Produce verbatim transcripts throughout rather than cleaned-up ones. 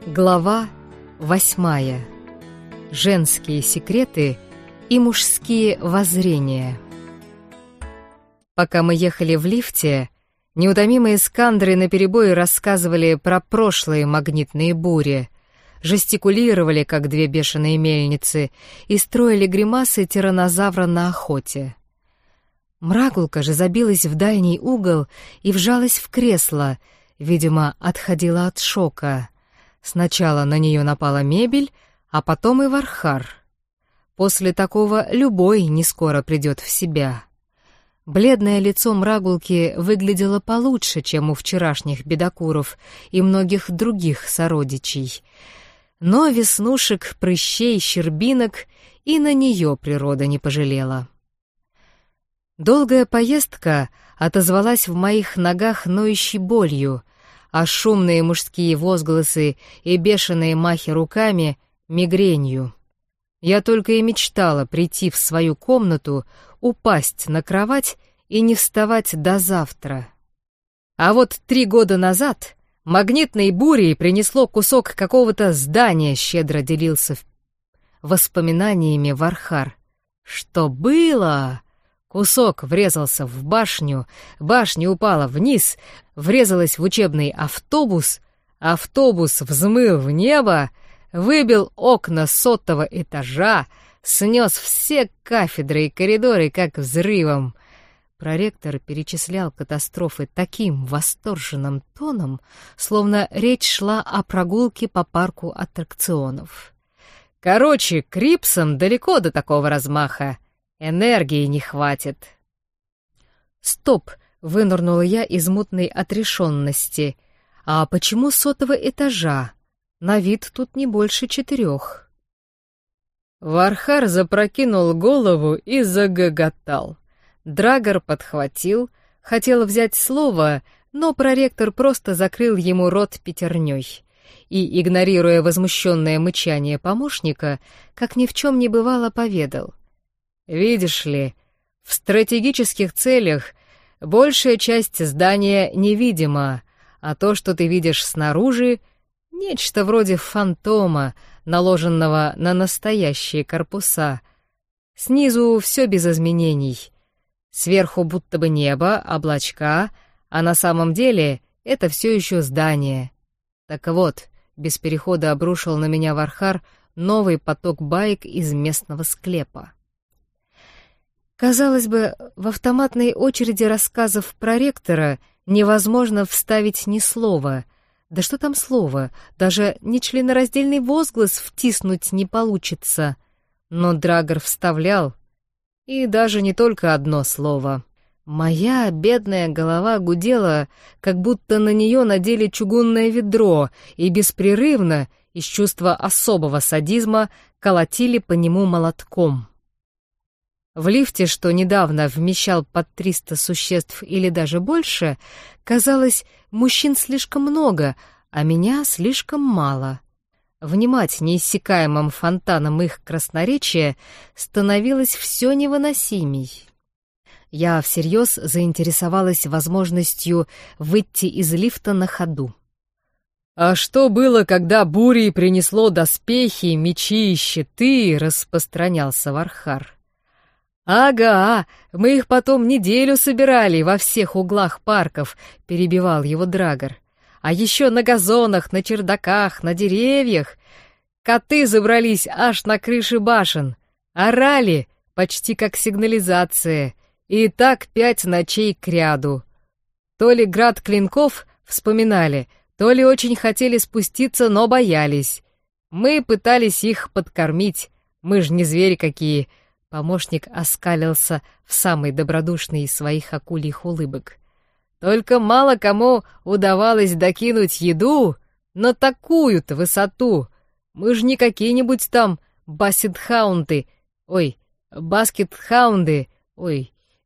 Глава восьмая. Женские секреты и мужские воззрения. Пока мы ехали в лифте, неутомимые скандры наперебой рассказывали про прошлые магнитные бури, жестикулировали, как две бешеные мельницы, и строили гримасы тираннозавра на охоте. Мрагулка же забилась в дальний угол и вжалась в кресло, видимо, отходила от шока. Сначала на нее напала мебель, а потом и Вархар. После такого любой не скоро придет в себя. Бледное лицо Мрагулки выглядело получше, чем у вчерашних бедокуров и многих других сородичей. Но веснушек, прыщей, щербинок и на нее природа не пожалела. Долгая поездка отозвалась в моих ногах ноющей болью, а шумные мужские возгласы и бешеные махи руками — мигренью. Я только и мечтала прийти в свою комнату, упасть на кровать и не вставать до завтра. А вот три года назад магнитной бурей принесло кусок какого-то здания, щедро делился воспоминаниями Вархар. Что было? Кусок врезался в башню, башня упала вниз, врезалась в учебный автобус, автобус взмыл в небо, выбил окна сотого этажа, снес все кафедры и коридоры как взрывом. Проректор перечислял катастрофы таким восторженным тоном, словно речь шла о прогулке по парку аттракционов. Короче, Крипсам далеко до такого размаха. Энергии не хватит. Стоп, вынырнула я из мутной отрешенности. А почему сотого этажа? На вид тут не больше четырех. Вархар запрокинул голову и загоготал. Драгор подхватил, хотел взять слово, но проректор просто закрыл ему рот пятерней и, игнорируя возмущенное мычание помощника, как ни в чем не бывало, поведал. Видишь ли, в стратегических целях большая часть здания невидима, а то, что ты видишь снаружи, нечто вроде фантома, наложенного на настоящие корпуса. Снизу все без изменений. Сверху будто бы небо, облачка, а на самом деле это все еще здание. Так вот, без перехода обрушил на меня Вархар новый поток баек из местного склепа. Казалось бы, в автоматной очереди рассказов проректора невозможно вставить ни слова. Да что там слова, даже нечленораздельный возглас втиснуть не получится. Но Драгор вставлял, и даже не только одно слово. Моя бедная голова гудела, как будто на нее надели чугунное ведро, и беспрерывно, из чувства особого садизма, колотили по нему молотком. В лифте, что недавно вмещал под триста существ или даже больше, казалось, мужчин слишком много, а меня слишком мало. Внимать неиссякаемым фонтаном их красноречия становилось все невыносимей. Я всерьез заинтересовалась возможностью выйти из лифта на ходу. «А что было, когда бурей принесло доспехи, мечи и щиты?» — распространялся Вархар. «Ага, мы их потом неделю собирали во всех углах парков», — перебивал его Драгор. «А еще на газонах, на чердаках, на деревьях. Коты забрались аж на крыши башен, орали, почти как сигнализация, и так пять ночей кряду. То ли град клинков вспоминали, то ли очень хотели спуститься, но боялись. Мы пытались их подкормить, мы ж не звери какие». Помощник оскалился в самый добродушный из своих акульих улыбок. «Только мало кому удавалось докинуть еду на такую-то высоту. Мы же не какие-нибудь там бассетхаунды, ой, баскетхаунды, ой,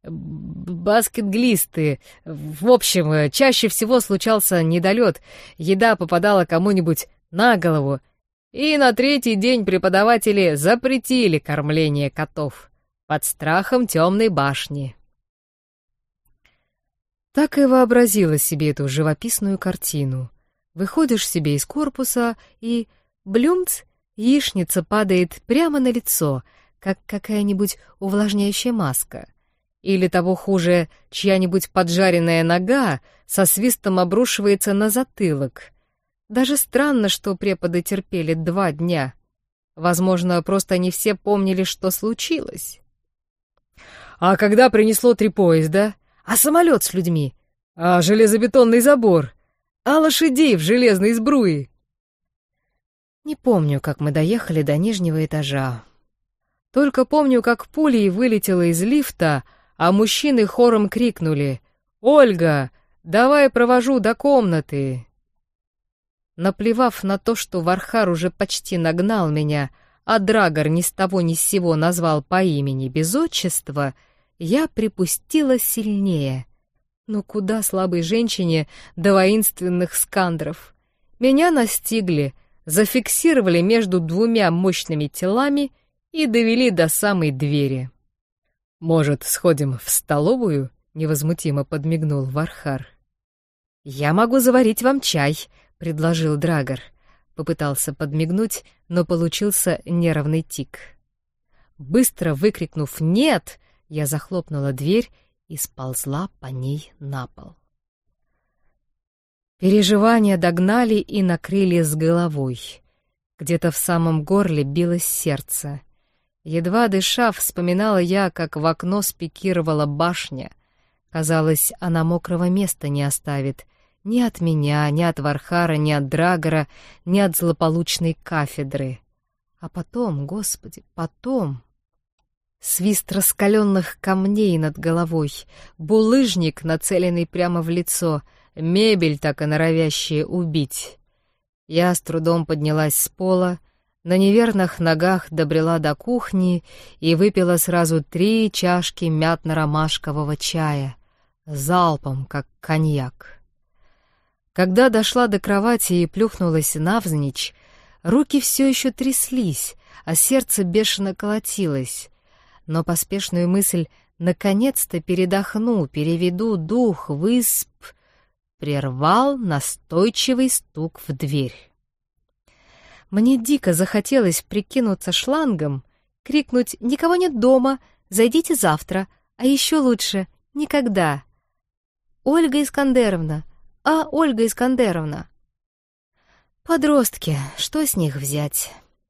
баскетглисты. В общем, чаще всего случался недолет, еда попадала кому-нибудь на голову, и на третий день преподаватели запретили кормление котов под страхом темной башни». Так и вообразила себе эту живописную картину. Выходишь себе из корпуса и, блюмц, яичница падает прямо на лицо, как какая-нибудь увлажняющая маска. Или того хуже, чья-нибудь поджаренная нога со свистом обрушивается на затылок. Даже странно, что преподы терпели два дня. Возможно, просто не все помнили, что случилось. А когда принесло три поезда? А самолет с людьми? А железобетонный забор? А лошадей в железной сбруе? Не помню, как мы доехали до нижнего этажа. Только помню, как пулей вылетела из лифта, а мужчины хором крикнули: «Ольга, давай провожу до комнаты!» Наплевав на то, что Вархар уже почти нагнал меня, а Драгор ни с того ни с сего назвал по имени без отчества, я припустила сильнее. Но куда слабой женщине до воинственных скандров? Меня настигли, зафиксировали между двумя мощными телами и довели до самой двери. «Может, сходим в столовую?» — невозмутимо подмигнул Вархар. «Я могу заварить вам чай», — предложил Драгор. Попытался подмигнуть, но получился нервный тик. Быстро выкрикнув «нет», я захлопнула дверь и сползла по ней на пол. Переживания догнали и накрыли с головой. Где-то в самом горле билось сердце. Едва дыша, вспоминала я, как в окно спикировала башня. Казалось, она мокрого места не оставит. Ни от меня, ни от Вархара, ни от Драгора, ни от злополучной кафедры. А потом, Господи, потом... Свист раскаленных камней над головой, булыжник, нацеленный прямо в лицо, мебель, так и норовящая убить. Я с трудом поднялась с пола, на неверных ногах добрела до кухни и выпила сразу три чашки мятно-ромашкового чая, залпом, как коньяк. Когда дошла до кровати и плюхнулась навзничь, руки все еще тряслись, а сердце бешено колотилось. Но поспешную мысль «наконец-то передохну, переведу дух, высп...» прервал настойчивый стук в дверь. Мне дико захотелось прикинуться шлангом, крикнуть «никого нет дома, зайдите завтра, а еще лучше никогда». «Ольга Искандеровна! А, Ольга Искандеровна!» Подростки, что с них взять?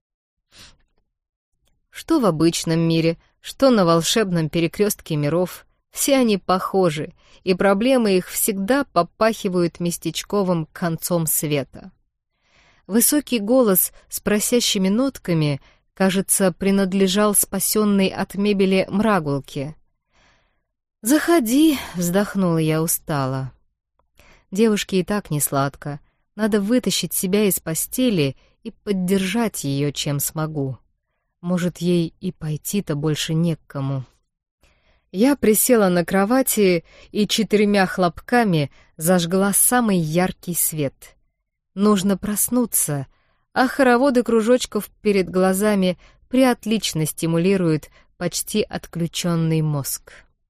Что в обычном мире, что на волшебном перекрестке миров, все они похожи, и проблемы их всегда попахивают местечковым концом света. Высокий голос с просящими нотками, кажется, принадлежал спасенной от мебели Мрагулке. «Заходи», — вздохнула я устало. Девушке и так не сладко, надо вытащить себя из постели и поддержать ее, чем смогу. Может, ей и пойти-то больше не к кому. Я присела на кровати и четырьмя хлопками зажгла самый яркий свет. Нужно проснуться, а хороводы кружочков перед глазами преотлично стимулируют почти отключенный мозг.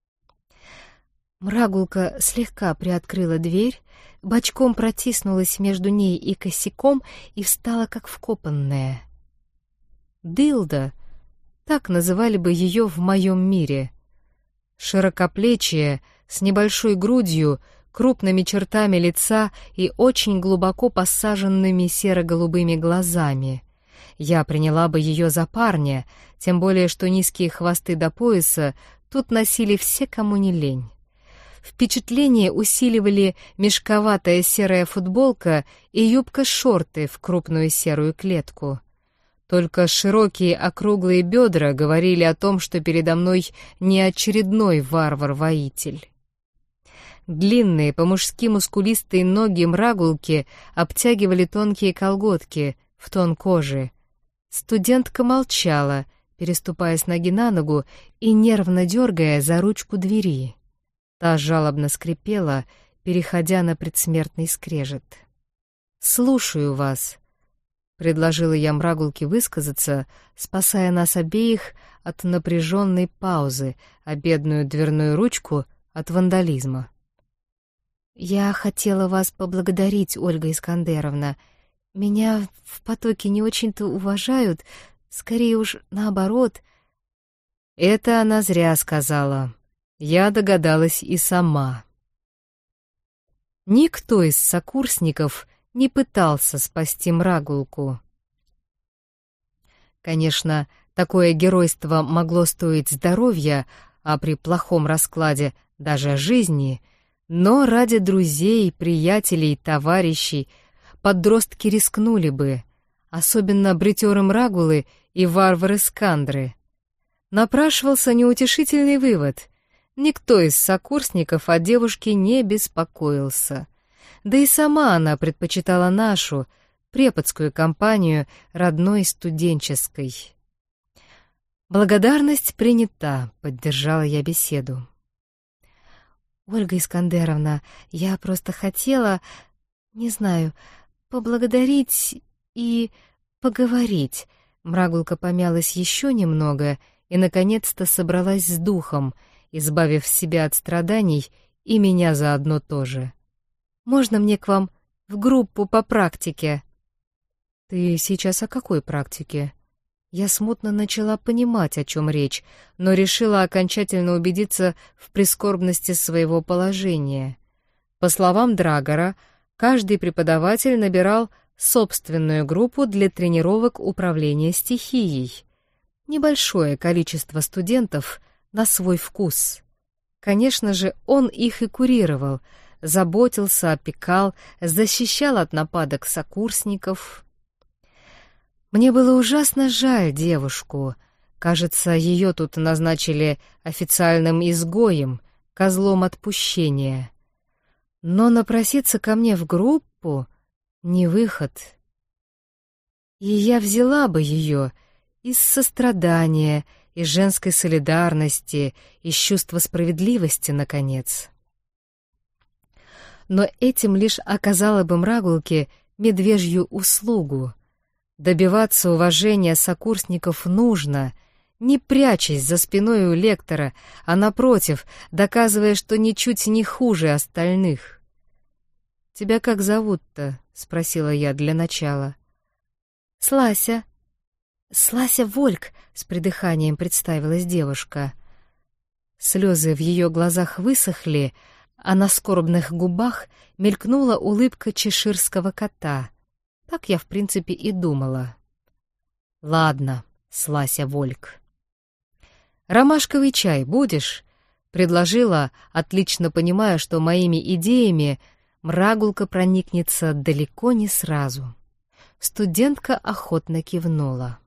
Мрагулка слегка приоткрыла дверь, бочком протиснулась между ней и косяком и встала как вкопанная. Дылда, так называли бы ее в моем мире. Широкоплечья, с небольшой грудью, крупными чертами лица и очень глубоко посаженными серо-голубыми глазами. Я приняла бы ее за парня, тем более что низкие хвосты до пояса тут носили все, кому не лень. Впечатление усиливали мешковатая серая футболка и юбка-шорты в крупную серую клетку. Только широкие округлые бедра говорили о том, что передо мной не очередной варвар-воитель. Длинные, по-мужски мускулистые ноги Мрагулки обтягивали тонкие колготки в тон кожи. Студентка молчала, переступая с ноги на ногу и нервно дергая за ручку двери. Та жалобно скрипела, переходя на предсмертный скрежет. «Слушаю вас», — предложила я Мрагулке высказаться, спасая нас обеих от напряженной паузы, а бедную дверную ручку — от вандализма. «Я хотела вас поблагодарить, Ольга Искандеровна. Меня в потоке не очень-то уважают, скорее уж наоборот». Это она зря сказала. Я догадалась и сама. Никто из сокурсников не пытался спасти Мрагулку. Конечно, такое геройство могло стоить здоровья, а при плохом раскладе даже жизни, но ради друзей, приятелей, товарищей подростки рискнули бы, особенно бретёры Мрагулы и варвары Скандры. Напрашивался неутешительный вывод. Никто из сокурсников о девушке не беспокоился. Да и сама она предпочитала нашу, преподскую компанию, родной студенческой. «Благодарность принята», — поддержала я беседу. «Ольга Искандеровна, я просто хотела, не знаю, поблагодарить и поговорить». Мрагулка помялась еще немного и, наконец-то, собралась с духом, избавив себя от страданий и меня заодно тоже. «Можно мне к вам в группу по практике?» «Ты сейчас о какой практике?» Я смутно начала понимать, о чем речь, но решила окончательно убедиться в прискорбности своего положения. По словам Драгора, каждый преподаватель набирал собственную группу для тренировок управления стихией. Небольшое количество студентов на свой вкус. Конечно же, он их и курировал, заботился, опекал, защищал от нападок сокурсников. Мне было ужасно жаль девушку. Кажется, ее тут назначили официальным изгоем, козлом отпущения. Но напроситься ко мне в группу — не выход. И я взяла бы ее из сострадания, из женской солидарности, из чувства справедливости, наконец. Но этим лишь оказала бы Мрагулке медвежью услугу. Добиваться уважения сокурсников нужно, не прячась за спиной у лектора, а, напротив, доказывая, что ничуть не хуже остальных. «Тебя как зовут-то?» — спросила я для начала. «Слася». «Слася Вольк», — с придыханием представилась девушка. Слезы в ее глазах высохли, а на скорбных губах мелькнула улыбка чеширского кота. Так я, в принципе, и думала. «Ладно, Слася Вольк». «Ромашковый чай будешь?» — предложила, отлично понимая, что моими идеями Мрагулка проникнется далеко не сразу. Студентка охотно кивнула.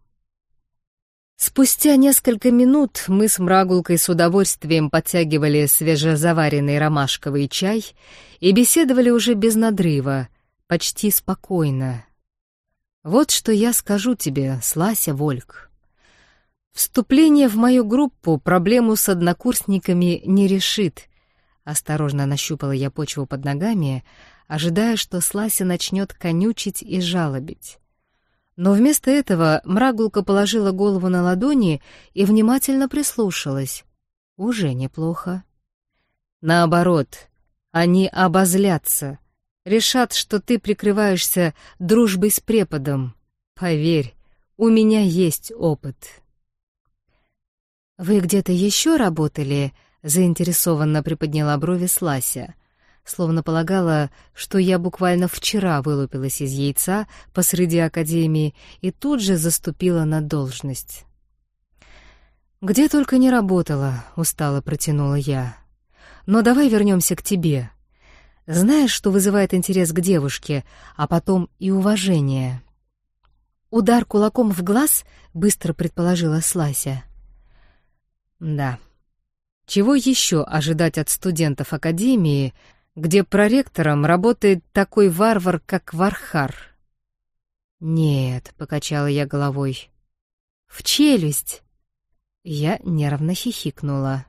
Спустя несколько минут мы с Мрагулкой с удовольствием подтягивали свежезаваренный ромашковый чай и беседовали уже без надрыва, почти спокойно. «Вот что я скажу тебе, Слася Вольк. Вступление в мою группу проблему с однокурсниками не решит». Осторожно нащупала я почву под ногами, ожидая, что Слася начнет конючить и жалобить. Но вместо этого Мрагулка положила голову на ладони и внимательно прислушалась. Уже неплохо. Наоборот, они обозлятся, решат, что ты прикрываешься дружбой с преподом. Поверь, у меня есть опыт. «Вы где-то еще работали?» — заинтересованно приподняла брови Слася, словно полагала, что я буквально вчера вылупилась из яйца посреди академии и тут же заступила на должность. «Где только не работала», — устало протянула я. «Но давай вернемся к тебе. Знаешь, что вызывает интерес к девушке, а потом и уважение?» «Удар кулаком в глаз?» — быстро предположила Слася. «Да. Чего еще ожидать от студентов академии, где проректором работает такой варвар, как Вархар?» «Нет», — покачала я головой. «В челюсть!» Я нервно хихикнула.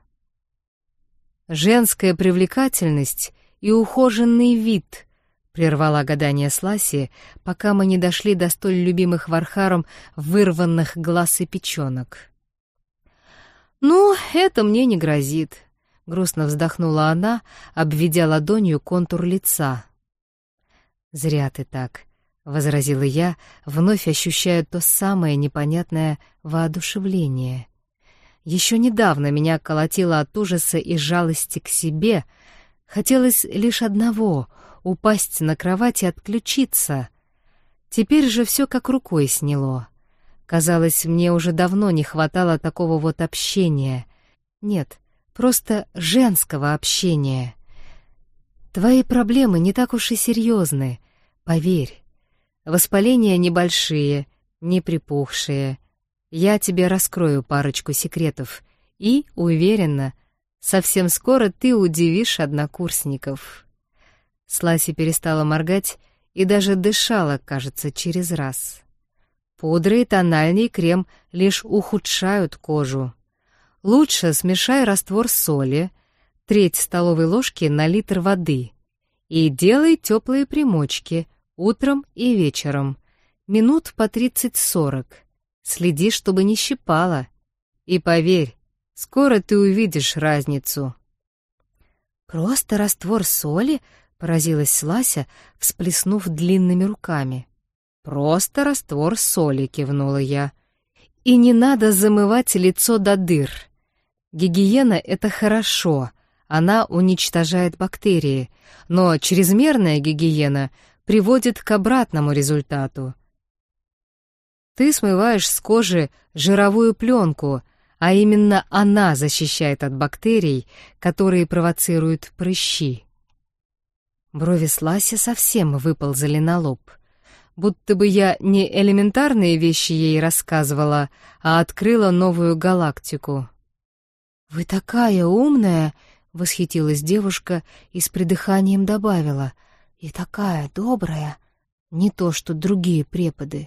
«Женская привлекательность и ухоженный вид», — прервала гадание Сласи, пока мы не дошли до столь любимых Вархаром вырванных глаз и печенок. «Ну, это мне не грозит. — грустно вздохнула она, обведя ладонью контур лица. «Зря ты так», — возразила я, вновь ощущая то самое непонятное воодушевление. Еще недавно меня колотило от ужаса и жалости к себе. Хотелось лишь одного — упасть на кровать и отключиться. Теперь же все как рукой сняло. Казалось, мне уже давно не хватало такого вот общения. Нет, просто женского общения. Твои проблемы не так уж и серьезны, поверь. Воспаления небольшие, не припухшие. Я тебе раскрою парочку секретов и, уверена, совсем скоро ты удивишь однокурсников». Сласи перестала моргать и даже дышала, кажется, через раз. Пудра и тональный крем лишь ухудшают кожу. Лучше смешай раствор соли, треть столовой ложки на литр воды и делай теплые примочки утром и вечером, минут по тридцать-сорок. Следи, чтобы не щипало. И поверь, скоро ты увидишь разницу. «Просто раствор соли?» — поразилась Слася, всплеснув длинными руками. «Просто раствор соли», — кивнула я. «И не надо замывать лицо до дыр. Гигиена — это хорошо, она уничтожает бактерии, но чрезмерная гигиена приводит к обратному результату. Ты смываешь с кожи жировую пленку, а именно она защищает от бактерий, которые провоцируют прыщи». Брови Сласи совсем выползали на лоб. Будто бы я не элементарные вещи ей рассказывала, а открыла новую галактику. «Вы такая умная!» — восхитилась девушка и с придыханием добавила. «И такая добрая, не то что другие преподы».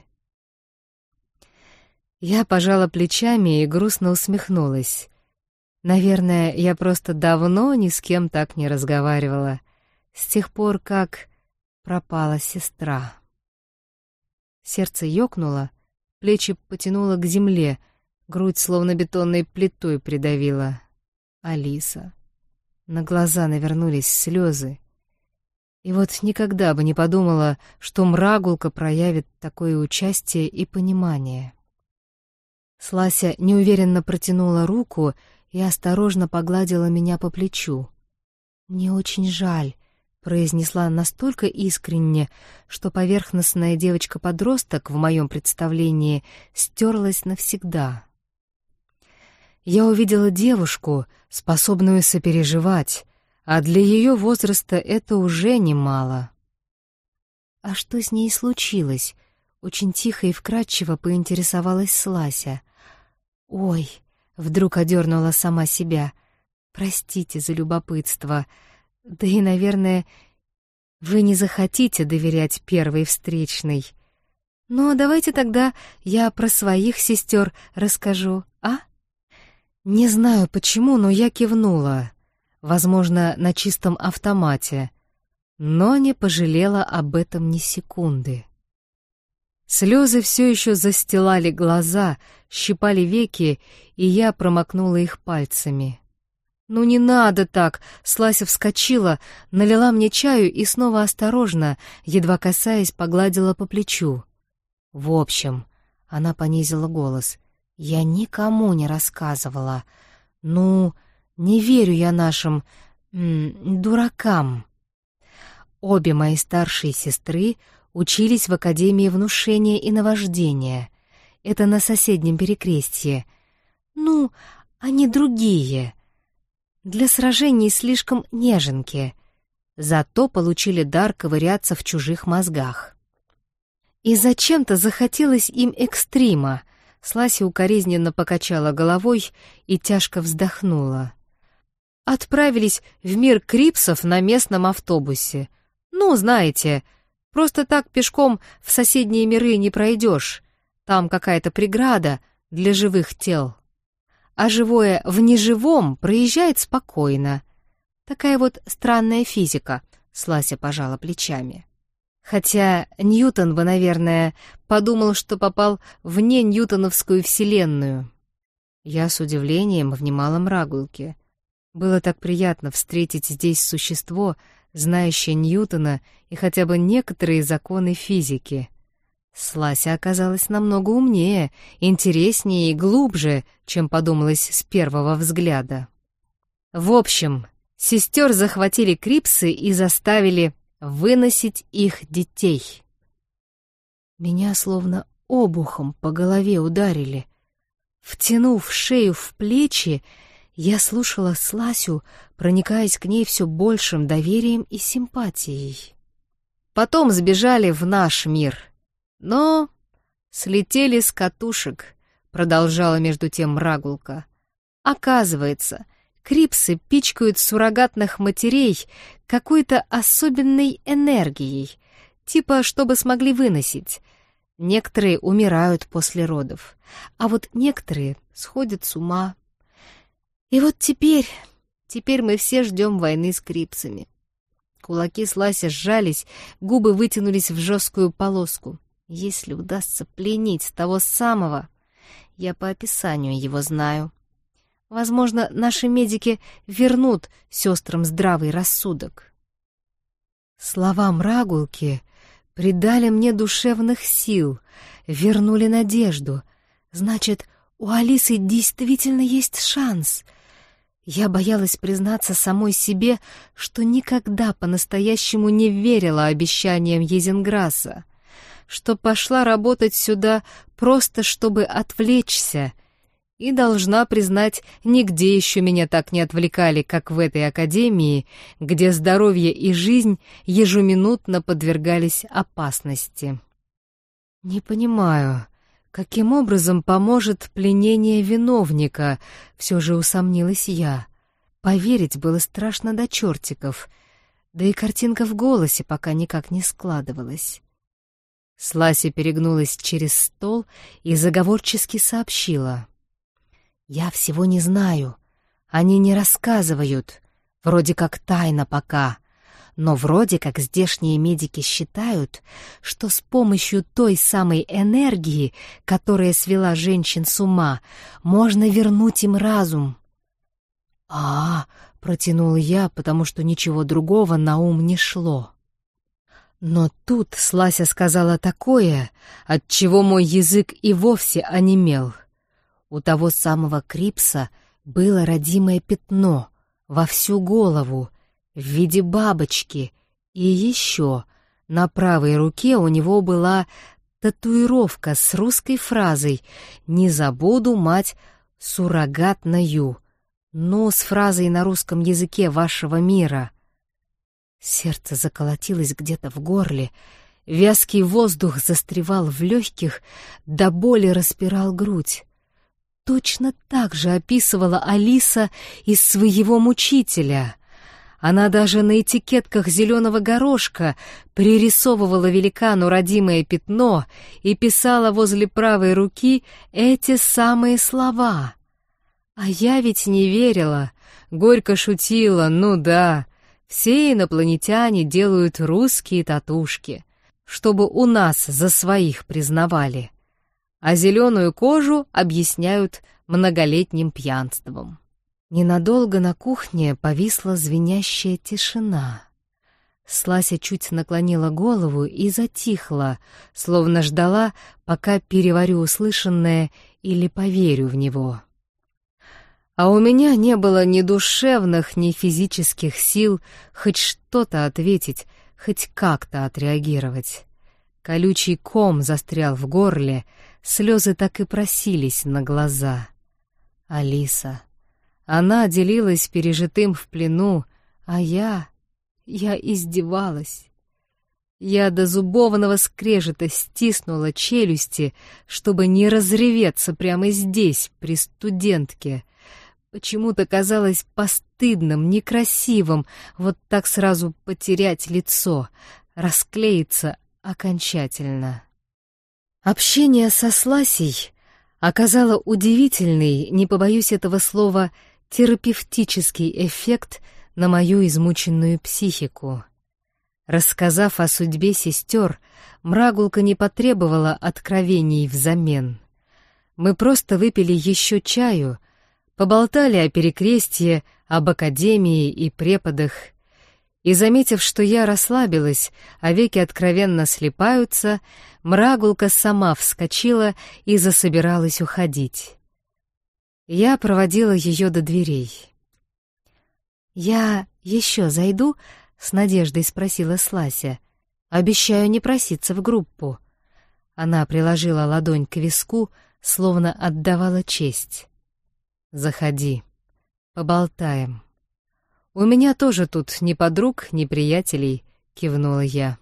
Я пожала плечами и грустно усмехнулась. Наверное, я просто давно ни с кем так не разговаривала, с тех пор, как пропала сестра. Сердце ёкнуло, плечи потянуло к земле, грудь словно бетонной плитой придавила. Алиса. На глаза навернулись слезы. И вот никогда бы не подумала, что Мрагулка проявит такое участие и понимание. Слася неуверенно протянула руку и осторожно погладила меня по плечу. «Мне очень жаль», — произнесла настолько искренне, что поверхностная девочка-подросток в моем представлении стерлась навсегда. Я увидела девушку, способную сопереживать, а для ее возраста это уже немало. «А что с ней случилось?» — очень тихо и вкрадчиво поинтересовалась Слася. «Ой», — вдруг одернула сама себя, — «простите за любопытство. Да и, наверное, вы не захотите доверять первой встречной. Но давайте тогда я про своих сестер расскажу, а?» Не знаю почему, но я кивнула, возможно, на чистом автомате, но не пожалела об этом ни секунды. Слезы все еще застилали глаза, щипали веки, и я промокнула их пальцами. «Ну не надо так!» — Слася вскочила, налила мне чаю и снова осторожно, едва касаясь, погладила по плечу. «В общем...» — она понизила голос. «Я никому не рассказывала. Ну, не верю я нашим... М, дуракам». Обе мои старшие сестры учились в Академии внушения и наваждения. Это на соседнем перекрестье. Ну, они другие. Для сражений слишком неженки. Зато получили дар ковыряться в чужих мозгах. И зачем-то захотелось им экстрима. Слася укоризненно покачала головой и тяжко вздохнула. Отправились в мир крипсов на местном автобусе. Ну, знаете, просто так пешком в соседние миры не пройдешь. Там какая-то преграда для живых тел. А живое в неживом проезжает спокойно. Такая вот странная физика, Слася пожала плечами. Хотя Ньютон бы, наверное, подумал, что попал в неньютоновскую вселенную. Я с удивлением внимала Мрагулке. Было так приятно встретить здесь существо, знающее Ньютона и хотя бы некоторые законы физики. Слася оказалась намного умнее, интереснее и глубже, чем подумалось с первого взгляда. В общем, сестер захватили крипсы и заставили выносить их детей. Меня словно обухом по голове ударили. Втянув шею в плечи, я слушала Сласю, проникаясь к ней все большим доверием и симпатией. Потом сбежали в наш мир, но слетели с катушек, продолжала между тем Мрагулка. Оказывается, крипсы пичкают суррогатных матерей какой-то особенной энергией, типа чтобы смогли выносить. Некоторые умирают после родов, а вот некоторые сходят с ума. И вот теперь, теперь мы все ждем войны с крипсами. Кулаки Сласи сжались, губы вытянулись в жесткую полоску. Если удастся пленить того самого, я по описанию его знаю. Возможно, наши медики вернут сестрам здравый рассудок. Слова Мрагулки придали мне душевных сил, вернули надежду. Значит, у Алисы действительно есть шанс. Я боялась признаться самой себе, что никогда по-настоящему не верила обещаниям Езенграсса, что пошла работать сюда просто чтобы отвлечься, и должна признать, нигде еще меня так не отвлекали, как в этой академии, где здоровье и жизнь ежеминутно подвергались опасности. Не понимаю, каким образом поможет пленение виновника, все же усомнилась я. Поверить было страшно до чертиков, да и картинка в голосе пока никак не складывалась. Слася перегнулась через стол и заговорчески сообщила: «Я всего не знаю. Они не рассказывают. Вроде как тайна пока. Но вроде как здешние медики считают, что с помощью той самой энергии, которая свела женщин с ума, можно вернуть им разум». «А-а-а», протянул я, потому что ничего другого на ум не шло. Но тут Слася сказала такое, от чего мой язык и вовсе онемел. У того самого крипса было родимое пятно во всю голову в виде бабочки, и еще на правой руке у него была татуировка с русской фразой «Не забуду, мать, суррогатною», но с фразой на русском языке вашего мира. Сердце заколотилось где-то в горле, вязкий воздух застревал в легких, до боли распирал грудь. Точно так же описывала Алиса из своего мучителя. Она даже на этикетках зеленого горошка пририсовывала великану родимое пятно и писала возле правой руки эти самые слова. А я ведь не верила, горько шутила, ну да, все инопланетяне делают русские татушки, чтобы у нас за своих признавали, а зеленую кожу объясняют многолетним пьянством. Ненадолго на кухне повисла звенящая тишина. Слася чуть наклонила голову и затихла, словно ждала, пока переварю услышанное или поверю в него. А у меня не было ни душевных, ни физических сил хоть что-то ответить, хоть как-то отреагировать. Колючий ком застрял в горле, слезы так и просились на глаза. Алиса. Она делилась пережитым в плену, а я... я издевалась. Я до зубовного скрежета стиснула челюсти, чтобы не разреветься прямо здесь, при студентке. Почему-то казалось постыдным, некрасивым вот так сразу потерять лицо, расклеиться окончательно. Общение со Сласей оказало удивительный, не побоюсь этого слова, терапевтический эффект на мою измученную психику. Рассказав о судьбе сестер, Мрагулка не потребовала откровений взамен. Мы просто выпили еще чаю, поболтали о перекрестье, об академии и преподах. И, заметив, что я расслабилась, а веки откровенно слипаются, Мрагулка сама вскочила и засобиралась уходить. Я проводила ее до дверей. «Я еще зайду?» — с надеждой спросила Слася. «Обещаю не проситься в группу». Она приложила ладонь к виску, словно отдавала честь. «Заходи, поболтаем». «У меня тоже тут ни подруг, ни приятелей», — кивнула я.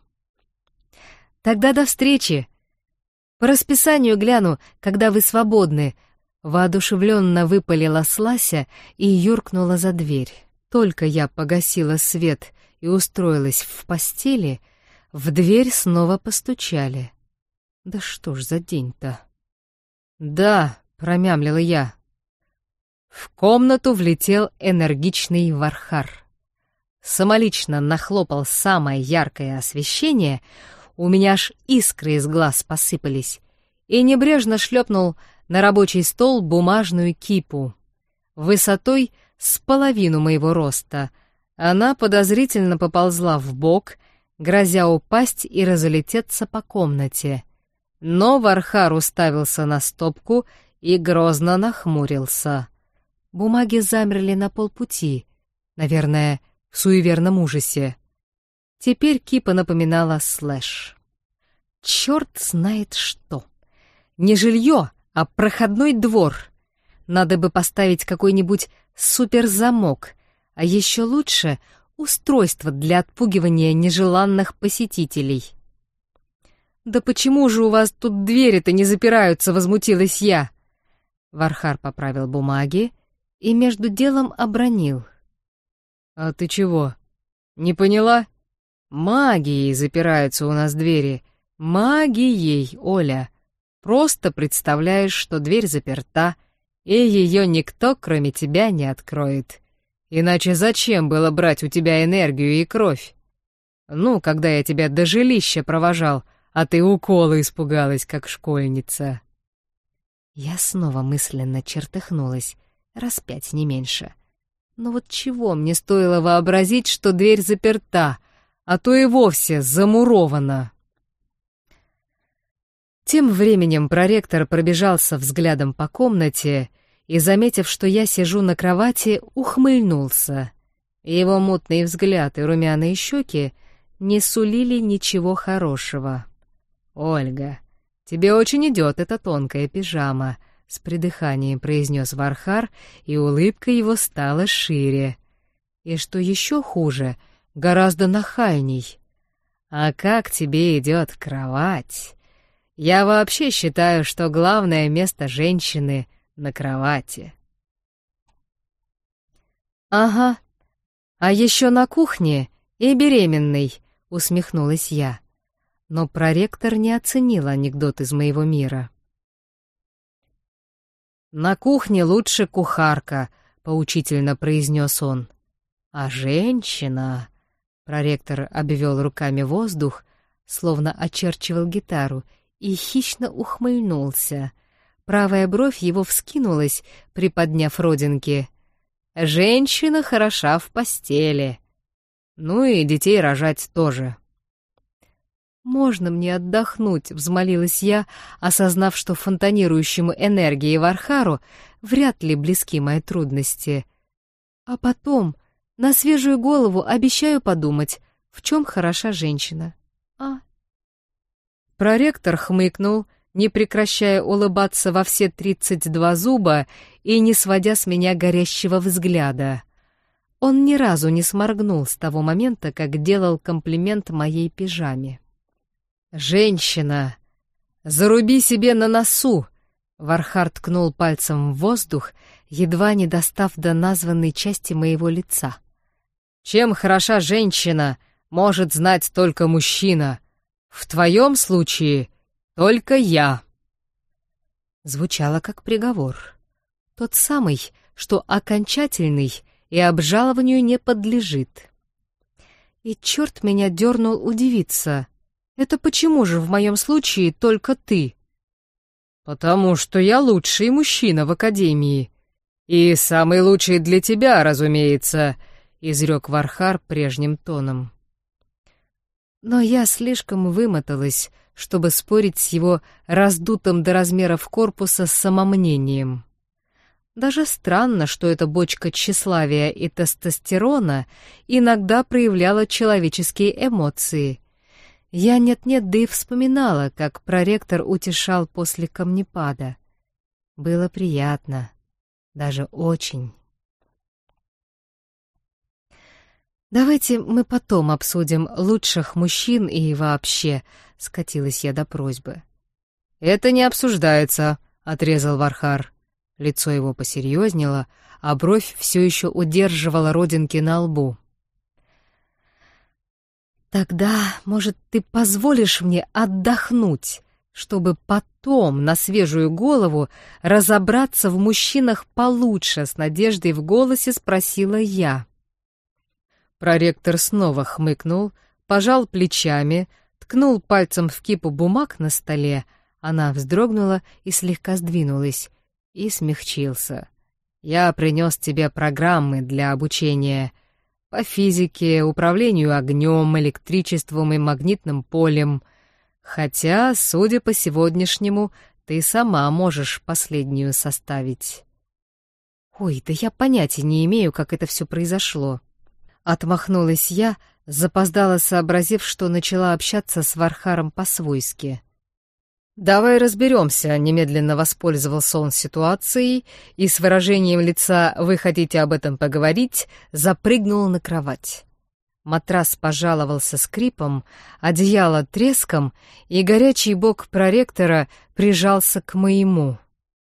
«Тогда до встречи. По расписанию гляну, когда вы свободны», — воодушевленно выпалила Слася и юркнула за дверь. Только я погасила свет и устроилась в постели, в дверь снова постучали. «Да что ж за день-то?» «Да», — промямлила я. В комнату влетел энергичный Вархар. Самолично нахлопал самое яркое освещение, у меня аж искры из глаз посыпались, и небрежно шлепнул на рабочий стол бумажную кипу. Высотой с половину моего роста она подозрительно поползла вбок, грозя упасть и разлететься по комнате. Но Вархар уставился на стопку и грозно нахмурился. Бумаги замерли на полпути, наверное, в суеверном ужасе. Теперь кипа напоминала слэш. Черт знает что. Не жилье, а проходной двор. Надо бы поставить какой-нибудь суперзамок, а еще лучше устройство для отпугивания нежеланных посетителей. «Да почему же у вас тут двери-то не запираются?» — возмутилась я. Вархар поправил бумаги и между делом обронил. «А ты чего, не поняла? Магией запираются у нас двери. Магией, Оля. Просто представляешь, что дверь заперта, и ее никто, кроме тебя, не откроет. Иначе зачем было брать у тебя энергию и кровь? Ну, когда я тебя до жилища провожал, а ты укола испугалась, как школьница». Я снова мысленно чертыхнулась, раз пять не меньше. Но вот чего мне стоило вообразить, что дверь заперта, а то и вовсе замурована. Тем временем проректор пробежался взглядом по комнате и, заметив, что я сижу на кровати, ухмыльнулся. Его мутный взгляд и румяные щеки не сулили ничего хорошего. «Ольга, тебе очень идет эта тонкая пижама», — с придыханием произнес Вархар, и улыбка его стала шире. И что еще хуже, гораздо нахальней. «А как тебе идет кровать? Я вообще считаю, что главное место женщины на кровати». «Ага, а еще на кухне и беременной», — усмехнулась я. Но проректор не оценил анекдот из моего мира. «На кухне лучше кухарка», — поучительно произнес он. «А женщина...» — проректор обвел руками воздух, словно очерчивал гитару, и хищно ухмыльнулся. Правая бровь его вскинулась, приподняв родинки. «Женщина хороша в постели. Ну и детей рожать тоже». «Можно мне отдохнуть?» — взмолилась я, осознав, что фонтанирующему энергии Вархару вряд ли близки мои трудности. «А потом, на свежую голову, обещаю подумать, в чем хороша женщина». «А?» Проректор хмыкнул, не прекращая улыбаться во все тридцать два зуба и не сводя с меня горящего взгляда. Он ни разу не сморгнул с того момента, как делал комплимент моей пижаме. «Женщина, заруби себе на носу!» Вархар ткнул пальцем в воздух, едва не достав до названной части моего лица. «Чем хороша женщина, может знать только мужчина. В твоем случае только я». Звучало как приговор. Тот самый, что окончательный и обжалованию не подлежит. И черт меня дернул удивиться. Это почему же в моем случае только ты? «Потому что я лучший мужчина в академии. «И самый лучший для тебя, разумеется», — изрек Вархар прежним тоном. Но я слишком вымоталась, чтобы спорить с его раздутым до размеров корпуса самомнением. Даже странно, что эта бочка тщеславия и тестостерона иногда проявляла человеческие эмоции. Я нет-нет, да и вспоминала, как проректор утешал после камнепада. Было приятно, даже очень. «Давайте мы потом обсудим лучших мужчин и вообще», — скатилась я до просьбы. «Это не обсуждается», — отрезал Вархар. Лицо его посерьезнело, а бровь все еще удерживала родинки на лбу. «Тогда, может, ты позволишь мне отдохнуть, чтобы потом на свежую голову разобраться в мужчинах получше?» — с надеждой в голосе спросила я. Проректор снова хмыкнул, пожал плечами, ткнул пальцем в кипу бумаг на столе, она вздрогнула и слегка сдвинулась, и смягчился. «Я принес тебе программы для обучения по физике, управлению огнем, электричеством и магнитным полем, хотя, судя по сегодняшнему, ты сама можешь последнюю составить». «Ой, да я понятия не имею, как это все произошло». Отмахнулась я, запоздала, сообразив, что начала общаться с Вархаром по-свойски. «Давай разберемся», — немедленно воспользовался он ситуацией и с выражением лица «вы хотите об этом поговорить» запрыгнул на кровать. Матрас пожаловался скрипом, одеяло треском, и горячий бок проректора прижался к моему.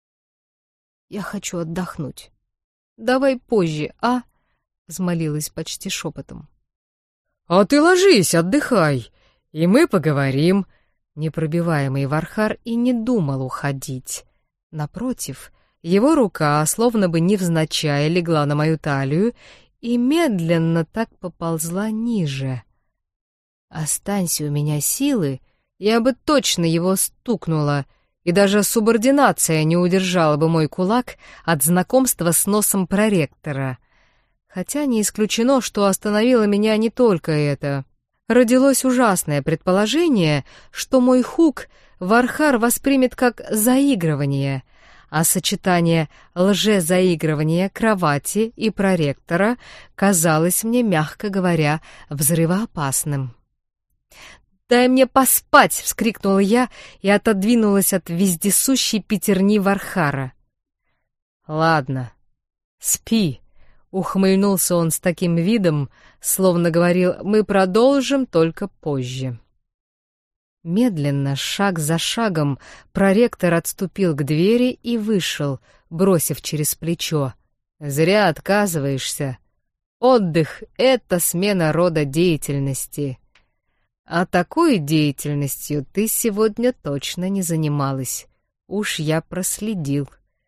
«Я хочу отдохнуть». «Давай позже, а?» — взмолилась почти шепотом. «А ты ложись, отдыхай, и мы поговорим». Непробиваемый Вархар и не думал уходить. Напротив, его рука, словно бы невзначай, легла на мою талию и медленно так поползла ниже. Останься у меня силы, я бы точно его стукнула, и даже субординация не удержала бы мой кулак от знакомства с носом проректора. Хотя не исключено, что остановило меня не только это. Родилось ужасное предположение, что мой хук Вархар воспримет как заигрывание, а сочетание лжезаигрывания кровати и проректора казалось мне, мягко говоря, взрывоопасным. «Дай мне поспать!» — вскрикнула я и отодвинулась от вездесущей пятерни Вархара. «Ладно, спи!» — ухмыльнулся он с таким видом, словно говорил: «мы продолжим только позже». Медленно, шаг за шагом, проректор отступил к двери и вышел, бросив через плечо: «Зря отказываешься. Отдых — это смена рода деятельности. А такой деятельностью ты сегодня точно не занималась. Уж я проследил.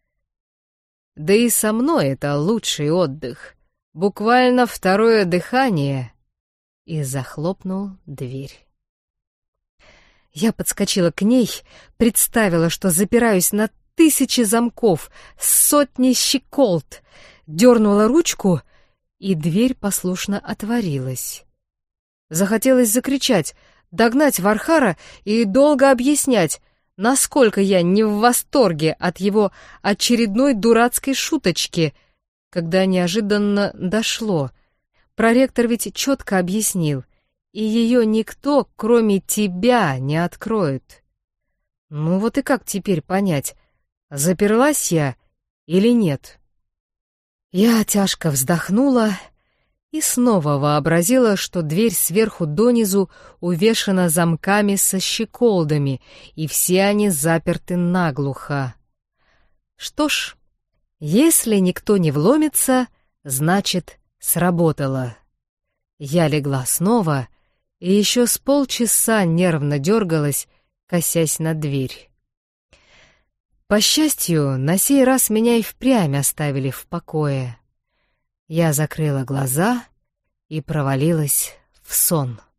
Да и со мной это лучший отдых. Буквально второе дыхание». И захлопнул дверь. Я подскочила к ней, представила, что запираюсь на тысячи замков, сотни щеколд, дернула ручку, и дверь послушно отворилась. Захотелось закричать, догнать Вархара и долго объяснять, насколько я не в восторге от его очередной дурацкой шуточки, когда неожиданно дошло. Проректор ведь четко объяснил, и ее никто, кроме тебя, не откроет. Ну вот и как теперь понять, заперлась я или нет? Я тяжко вздохнула и снова вообразила, что дверь сверху донизу увешана замками со щеколдами, и все они заперты наглухо. Что ж, если никто не вломится, значит, сработало. Я легла снова и еще с полчаса нервно дергалась, косясь на дверь. По счастью, на сей раз меня и впрямь оставили в покое. Я закрыла глаза и провалилась в сон.